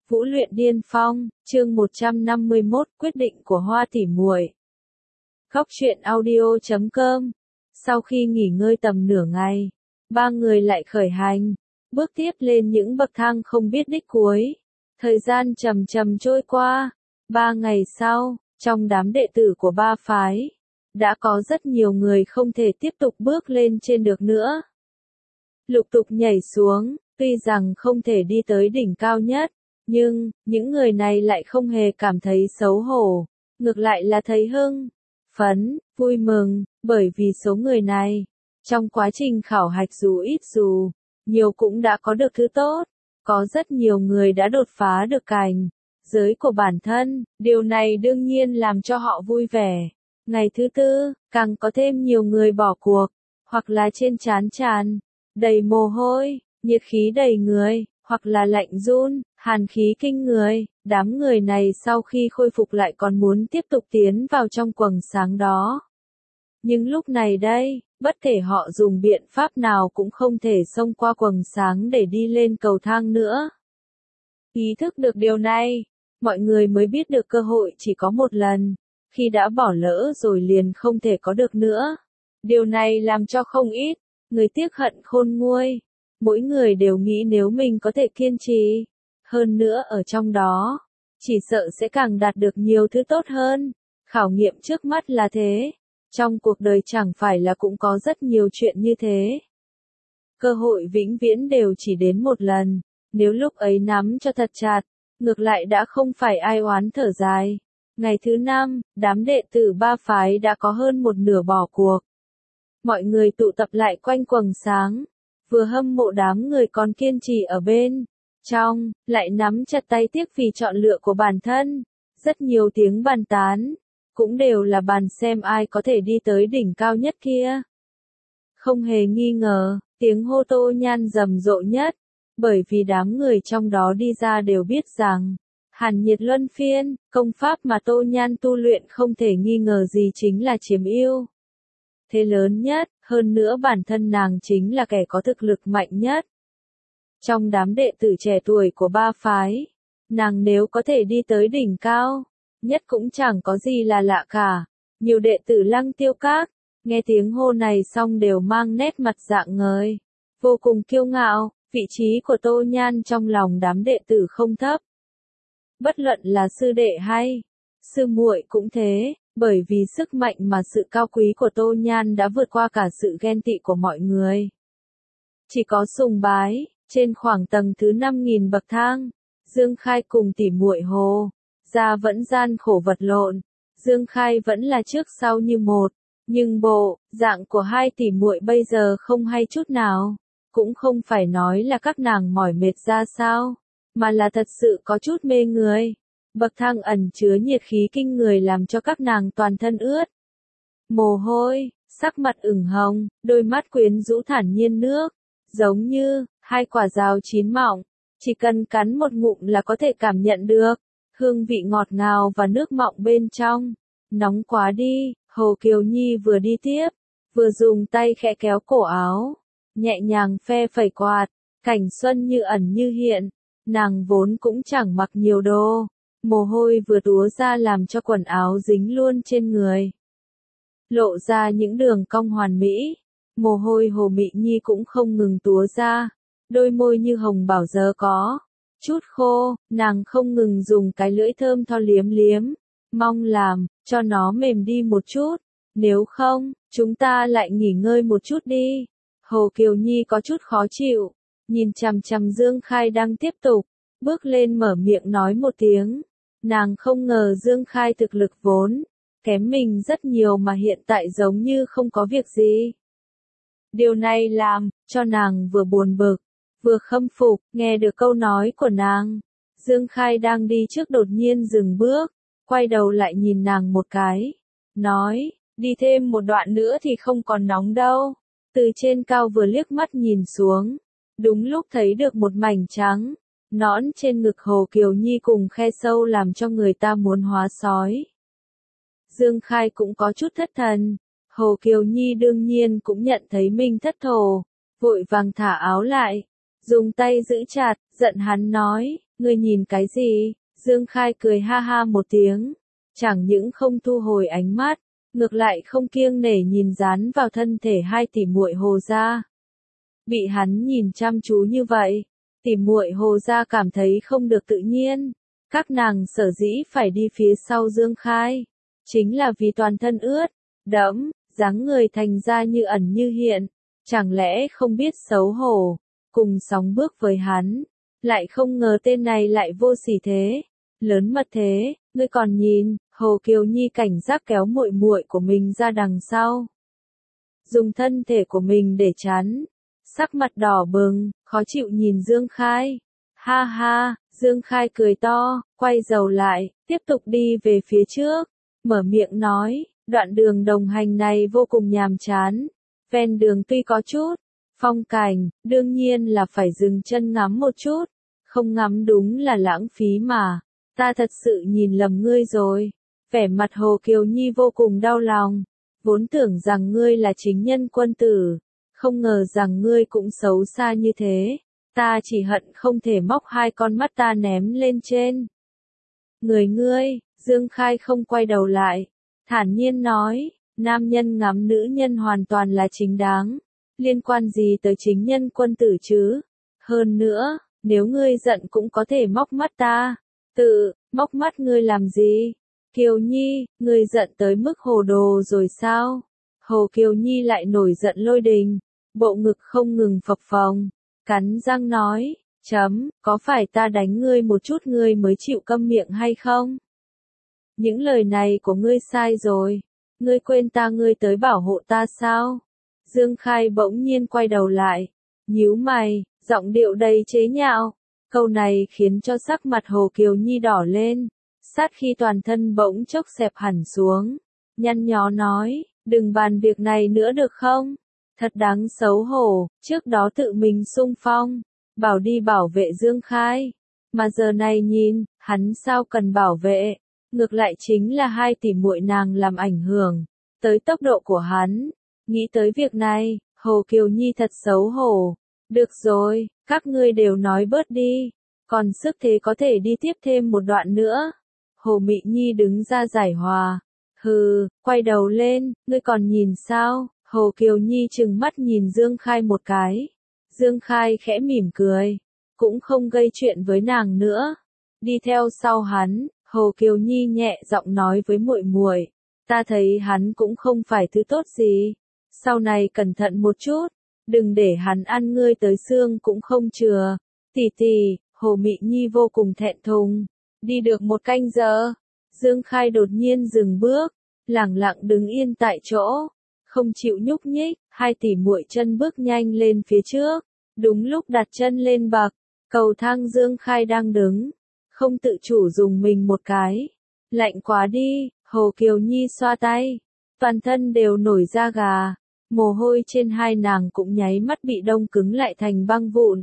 Vũ luyện điên phong, chương 151, quyết định của Hoa tỉ muội. Góc truyện audio.com. Sau khi nghỉ ngơi tầm nửa ngày, ba người lại khởi hành, bước tiếp lên những bậc thang không biết đích cuối. Thời gian chậm chậm trôi qua, 3 ngày sau, trong đám đệ tử của ba phái, đã có rất nhiều người không thể tiếp tục bước lên trên được nữa. Lục tục nhảy xuống, tuy rằng không thể đi tới đỉnh cao nhất, nhưng, những người này lại không hề cảm thấy xấu hổ, ngược lại là thấy hưng phấn, vui mừng, bởi vì số người này, trong quá trình khảo hạch dù ít dù nhiều cũng đã có được thứ tốt, có rất nhiều người đã đột phá được cảnh giới của bản thân, điều này đương nhiên làm cho họ vui vẻ. Ngày thứ tư, càng có thêm nhiều người bỏ cuộc, hoặc là trên trán tràn đầy mồ hôi, nhiệt khí đầy người, hoặc là lạnh run, hàn khí kinh người, đám người này sau khi khôi phục lại còn muốn tiếp tục tiến vào trong quầng sáng đó. Nhưng lúc này đây, bất kể họ dùng biện pháp nào cũng không thể xông qua quầng sáng để đi lên cầu thang nữa. Ý thức được điều này, mọi người mới biết được cơ hội chỉ có một lần, khi đã bỏ lỡ rồi liền không thể có được nữa. Điều này làm cho không ít người tiếc hận khôn nguôi. Mỗi người đều nghĩ nếu mình có thể kiên trì, hơn nữa ở trong đó, chỉ sợ sẽ càng đạt được nhiều thứ tốt hơn. Khảo nghiệm trước mắt là thế, trong cuộc đời chẳng phải là cũng có rất nhiều chuyện như thế. Cơ hội vĩnh viễn đều chỉ đến một lần, nếu lúc ấy nắm cho thật chặt, ngược lại đã không phải ai oán thở dài. Ngày thứ 5, đám đệ tử ba phái đã có hơn một nửa bỏ cuộc. Mọi người tụ tập lại quanh quầng sáng, vừa hâm mộ đám người còn kiên trì ở bên trong, lại nắm chặt tay tiếc vì chọn lựa của bản thân. Rất nhiều tiếng bàn tán, cũng đều là bàn xem ai có thể đi tới đỉnh cao nhất kia. Không hề nghi ngờ, tiếng hô Tô Nhan rầm rộ nhất, bởi vì đám người trong đó đi ra đều biết rằng, Hàn Nhiệt Luân Phiên, công pháp mà Tô Nhan tu luyện không thể nghi ngờ gì chính là chiếm ưu thế lớn nhất, hơn nữa bản thân nàng chính là kẻ có thực lực mạnh nhất. Trong đám đệ tử trẻ tuổi của ba phái, nàng nếu có thể đi tới đỉnh cao nhất cũng chẳng có gì là lạ cả. Nhiều đệ tử Lăng Tiêu Các, nghe tiếng hô này xong đều mang nét mặt rạng ngời, vô cùng kiêu ngạo, vị trí của Tô Nhan trong lòng đám đệ tử không thấp. Bất luận là sư đệ hay sư muội cũng thế, bởi vì sức mạnh mà sự cao quý của Tô Nhan đã vượt qua cả sự ghen tị của mọi người. Chỉ có sùng bái, trên khoảng tầng thứ 5.000 bậc thang, Dương Khai cùng tỉ muội Hồ Gia vẫn gian khổ vật lộn. Dương Khai vẫn là trước sau như một, nhưng bộ dạng của hai tỉ muội bây giờ không hay chút nào, cũng không phải nói là các nàng mỏi mệt ra sao, mà là thật sự có chút mê người. Bậc thang ẩn chứa nhiệt khí kinh người làm cho các nàng toàn thân ướt mồ hôi, sắc mặt ửng hồng, đôi mắt quyến rũ thản nhiên nước, giống như hai quả dao chín mọng, chỉ cần cắn một ngụm là có thể cảm nhận được hương vị ngọt ngào và nước mọng bên trong. Nóng quá đi, Hồ Kiều Nhi vừa đi tiếp, vừa dùng tay khẽ kéo cổ áo, nhẹ nhàng phe phẩy quạt, cảnh xuân như ẩn như hiện. Nàng vốn cũng chẳng mặc nhiều đồ, mồ hôi vừa túa ra làm cho quần áo dính luôn trên người, lộ ra những đường cong hoàn mỹ. Mồ hôi Hồ Mị Nhi cũng không ngừng túa ra, đôi môi như hồng bảo giờ có chút khô, nàng không ngừng dùng cái lưỡi thơm tho liếm liếm, mong làm cho nó mềm đi một chút, nếu không, chúng ta lại nghỉ ngơi một chút đi. Hồ Kiều Nhi có chút khó chịu, nhìn chằm chằm Dương Khai đang tiếp tục bước lên mở miệng nói một tiếng. Nàng không ngờ Dương Khai thực lực vốn kém mình rất nhiều mà hiện tại giống như không có việc gì. Điều này làm cho nàng vừa buồn bực, vừa khâm phục. Nghe được câu nói của nàng, Dương Khai đang đi trước đột nhiên dừng bước, quay đầu lại nhìn nàng một cái, nói, đi thêm một đoạn nữa thì không còn nóng đâu. Từ trên cao vừa liếc mắt nhìn xuống, đúng lúc thấy được một mảnh trắng nõn trên ngực Hồ Kiều Nhi cùng khe sâu làm cho người ta muốn hóa sói. Dương Khai cũng có chút thất thần, Hồ Kiều Nhi đương nhiên cũng nhận thấy mình thất thố, vội vàng thả áo lại, dùng tay giữ chặt, giận hắn nói, Ngươi nhìn cái gì? Dương Khai cười ha ha một tiếng, chẳng những không thu hồi ánh mắt, ngược lại không kiêng nể nhìn dán vào thân thể hai tỷ muội Hồ gia. Bị hắn nhìn chăm chú như vậy, tỷ muội Hồ gia cảm thấy không được tự nhiên, các nàng sở dĩ phải đi phía sau Dương Khai, chính là vì toàn thân ướt, đẫm, dáng người thành ra như ẩn như hiện, chẳng lẽ không biết xấu hổ, cùng sóng bước với hắn, lại không ngờ tên này lại vô sỉ thế, lớn mật thế, ngươi còn nhìn, Hồ Kiều Nhi cảnh giác kéo muội muội của mình ra đằng sau, dùng thân thể của mình để chắn, sắc mặt đỏ bừng, khó chịu nhìn Dương Khai. Ha ha, Dương Khai cười to, quay đầu lại, tiếp tục đi về phía trước, mở miệng nói, đoạn đường đồng hành này vô cùng nhàm chán, ven đường tuy có chút phong cảnh, đương nhiên là phải dừng chân ngắm một chút, không ngắm đúng là lãng phí mà, ta thật sự nhìn lầm ngươi rồi. Vẻ mặt Hồ Kiều Nhi vô cùng đau lòng, vốn tưởng rằng ngươi là chính nhân quân tử, không ngờ rằng ngươi cũng xấu xa như thế, ta chỉ hận không thể móc hai con mắt ta ném lên trên người ngươi. Dương Khai không quay đầu lại, thản nhiên nói, nam nhân ngắm nữ nhân hoàn toàn là chính đáng, liên quan gì tới chính nhân quân tử chứ? Hơn nữa, nếu ngươi giận cũng có thể móc mắt ta. Tự, móc mắt ngươi làm gì? Kiều Nhi, ngươi giận tới mức hồ đồ rồi sao? Hồ Kiều Nhi lại nổi giận lôi đình, bộ ngực không ngừng phập phồng, cắn răng nói, có phải ta đánh ngươi một chút ngươi mới chịu câm miệng hay không? Những lời này của ngươi sai rồi, ngươi quên ta ngươi tới bảo hộ ta sao? Dương Khai bỗng nhiên quay đầu lại, nhíu mày, giọng điệu đầy chế nhạo, câu này khiến cho sắc mặt Hồ Kiều Nhi đỏ lên, sát khi toàn thân bỗng chốc xẹp hẳn xuống, nhăn nhó nói, đừng bàn việc này nữa được không? Thật đáng xấu hổ, trước đó tự mình xung phong, bảo đi bảo vệ Dương Khai, mà giờ này nhìn, hắn sao cần bảo vệ, ngược lại chính là hai tỷ muội nàng làm ảnh hưởng tới tốc độ của hắn. Nghĩ tới việc này, Hồ Kiều Nhi thật xấu hổ. Được rồi, các ngươi đều nói bớt đi, còn sức thế có thể đi tiếp thêm một đoạn nữa. Hồ Mị Nhi đứng ra giải hòa. Hừ, quay đầu lên, ngươi còn nhìn sao? Hồ Kiều Nhi trừng mắt nhìn Dương Khai một cái. Dương Khai khẽ mỉm cười, cũng không gây chuyện với nàng nữa. Đi theo sau hắn, Hồ Kiều Nhi nhẹ giọng nói với muội muội, ta thấy hắn cũng không phải thứ tốt gì, sau này cẩn thận một chút, đừng để hắn ăn ngươi tới xương cũng không chừa. Tỷ tỷ, Hồ Mị Nhi vô cùng thẹn thùng. Đi được một canh giờ, Dương Khai đột nhiên dừng bước, lẳng lặng đứng yên tại chỗ, không chịu nhúc nhích, hai tỷ muội chân bước nhanh lên phía trước, đúng lúc đặt chân lên bậc cầu thang Dương Khai đang đứng, không tự chủ dùng mình một cái. Lạnh quá đi, Hồ Kiều Nhi xoa tay, toàn thân đều nổi da gà, mồ hôi trên hai nàng cũng nháy mắt bị đông cứng lại thành băng vụn.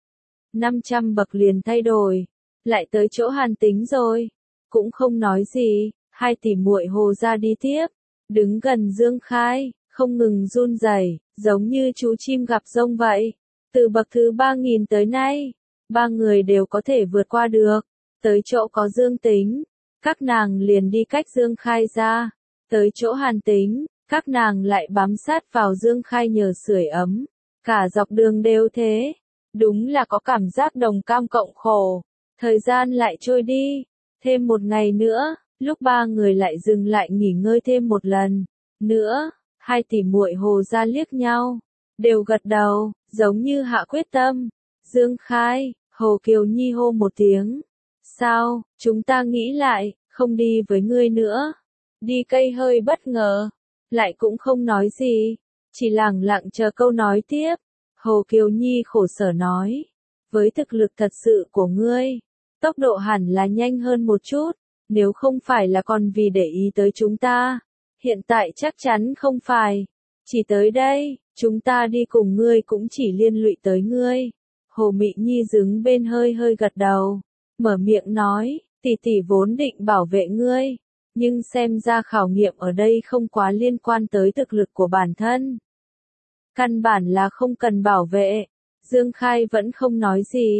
500 bậc liền thay đổi, lại tới chỗ Hàn Tính rồi, cũng không nói gì, hai tỷ muội Hồ ra đi tiếp, đứng gần Dương Khai, không ngừng run rẩy, giống như chú chim gặp giông vậy. Từ bậc thứ 3000 tới nay, ba người đều có thể vượt qua được, tới chỗ có Dương Tính, các nàng liền đi cách Dương Khai ra, tới chỗ Hàn Tính, các nàng lại bám sát vào Dương Khai nhờ sưởi ấm, cả dọc đường đều thế, đúng là có cảm giác đồng cam cộng khổ. Thời gian lại trôi đi, thêm một ngày nữa, lúc ba người lại dừng lại nghỉ ngơi thêm một lần nữa, hai tỷ muội Hồ ra liếc nhau, đều gật đầu, giống như hạ quyết tâm. Dương Khai, Hồ Kiều Nhi hô một tiếng, sao, chúng ta nghĩ lại, không đi với ngươi nữa. Đi cây hơi bất ngờ, lại cũng không nói gì, chỉ lẳng lặng chờ câu nói tiếp. Hồ Kiều Nhi khổ sở nói, với thực lực thật sự của ngươi, tốc độ hẳn là nhanh hơn một chút, nếu không phải là còn vì để ý tới chúng ta. Hiện tại chắc chắn không phải, chỉ tới đây, chúng ta đi cùng ngươi cũng chỉ liên lụy tới ngươi. Hồ Mị Nhi đứng bên hơi hơi gật đầu, mở miệng nói, tỷ tỷ vốn định bảo vệ ngươi, nhưng xem ra khảo nghiệm ở đây không quá liên quan tới thực lực của bản thân. Căn bản là không cần bảo vệ. Dương Khai vẫn không nói gì,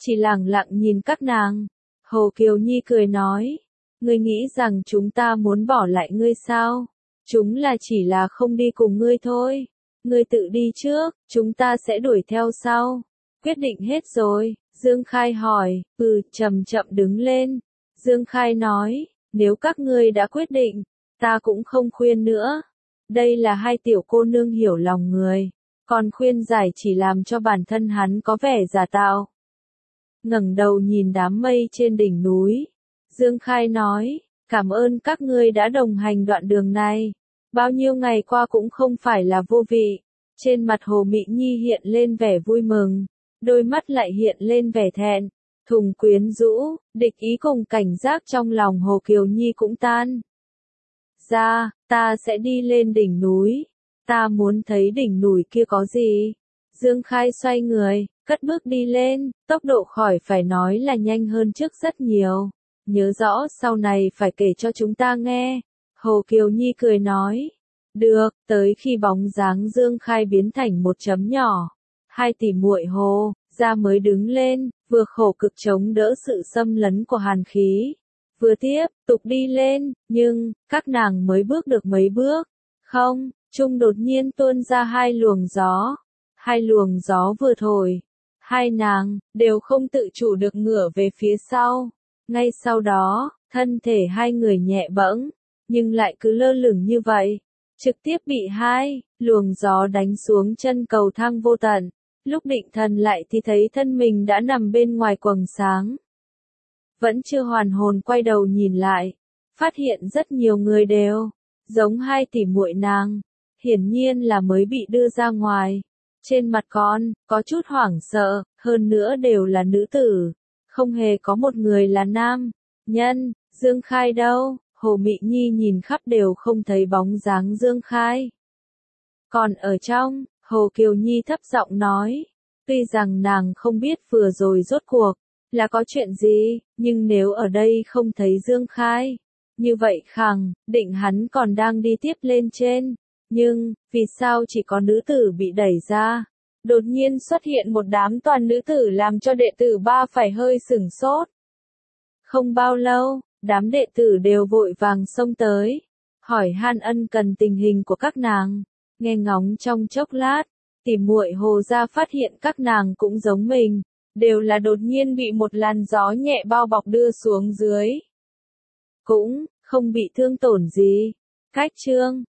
chỉ lẳng lặng nhìn các nàng. Hồ Kiều Nhi cười nói, ngươi nghĩ rằng chúng ta muốn bỏ lại ngươi sao? Chúng là chỉ là không đi cùng ngươi thôi. Ngươi tự đi trước, chúng ta sẽ đuổi theo sau. Quyết định hết rồi, Dương Khai hỏi, chậm chậm đứng lên. Dương Khai nói, nếu các ngươi đã quyết định, ta cũng không khuyên nữa. Đây là hai tiểu cô nương hiểu lòng người, còn khuyên giải chỉ làm cho bản thân hắn có vẻ giả tạo. Ngẩng đầu nhìn đám mây trên đỉnh núi, Dương Khai nói, cảm ơn các ngươi đã đồng hành đoạn đường này. Bao nhiêu ngày qua cũng không phải là vô vị. Trên mặt Hồ Mị Nhi hiện lên vẻ vui mừng, đôi mắt lại hiện lên vẻ thẹn, thùng quyến rũ, địch ý cùng cảnh giác trong lòng Hồ Kiều Nhi cũng tan ra. Ta sẽ đi lên đỉnh núi, ta muốn thấy đỉnh núi kia có gì. Dương Khai xoay người, cất bước đi lên, tốc độ khỏi phải nói là nhanh hơn trước rất nhiều. Nhớ rõ sau này phải kể cho chúng ta nghe. Hồ Kiều Nhi cười nói, được. Tới khi bóng dáng Dương Khai biến thành một chấm nhỏ, hai tỷ muội Hồ ra mới đứng lên, vừa khổ cực chống đỡ sự xâm lấn của hàn khí, vừa tiếp tục đi lên, nhưng các nàng mới bước được mấy bước, không trung đột nhiên tuôn ra hai luồng gió. Hai luồng gió vừa thổi, hai nàng đều không tự chủ được ngửa về phía sau. Ngay sau đó, thân thể hai người nhẹ bẫng, nhưng lại cứ lơ lửng như vậy, trực tiếp bị hai luồng gió đánh xuống chân cầu thang vô tận. Lúc định thần lại thì thấy thân mình đã nằm bên ngoài quầng sáng. Vẫn chưa hoàn hồn quay đầu nhìn lại, phát hiện rất nhiều người đều giống hai tỷ muội nàng, hiển nhiên là mới bị đưa ra ngoài. Trên mặt con có chút hoảng sợ, hơn nữa đều là nữ tử, không hề có một người là nam nhân. Dương Khai đâu? Hồ Mị Nhi nhìn khắp đều không thấy bóng dáng Dương Khai. Còn ở trong, Hồ Kiều Nhi thấp giọng nói, tuy rằng nàng không biết vừa rồi rốt cuộc là có chuyện gì, nhưng nếu ở đây không thấy Dương Khai, như vậy khẳng định hắn còn đang đi tiếp lên trên. Nhưng, vì sao chỉ có nữ tử bị đẩy ra? Đột nhiên xuất hiện một đám toàn nữ tử làm cho đệ tử ba phải hơi sửng sốt. Không bao lâu, đám đệ tử đều vội vàng xông tới, hỏi han ân cần tình hình của các nàng. Nghe ngóng trong chốc lát, tỷ muội Hồ gia phát hiện các nàng cũng giống mình, đều là đột nhiên bị một làn gió nhẹ bao bọc đưa xuống dưới. Cũng không bị thương tổn gì. Cách chương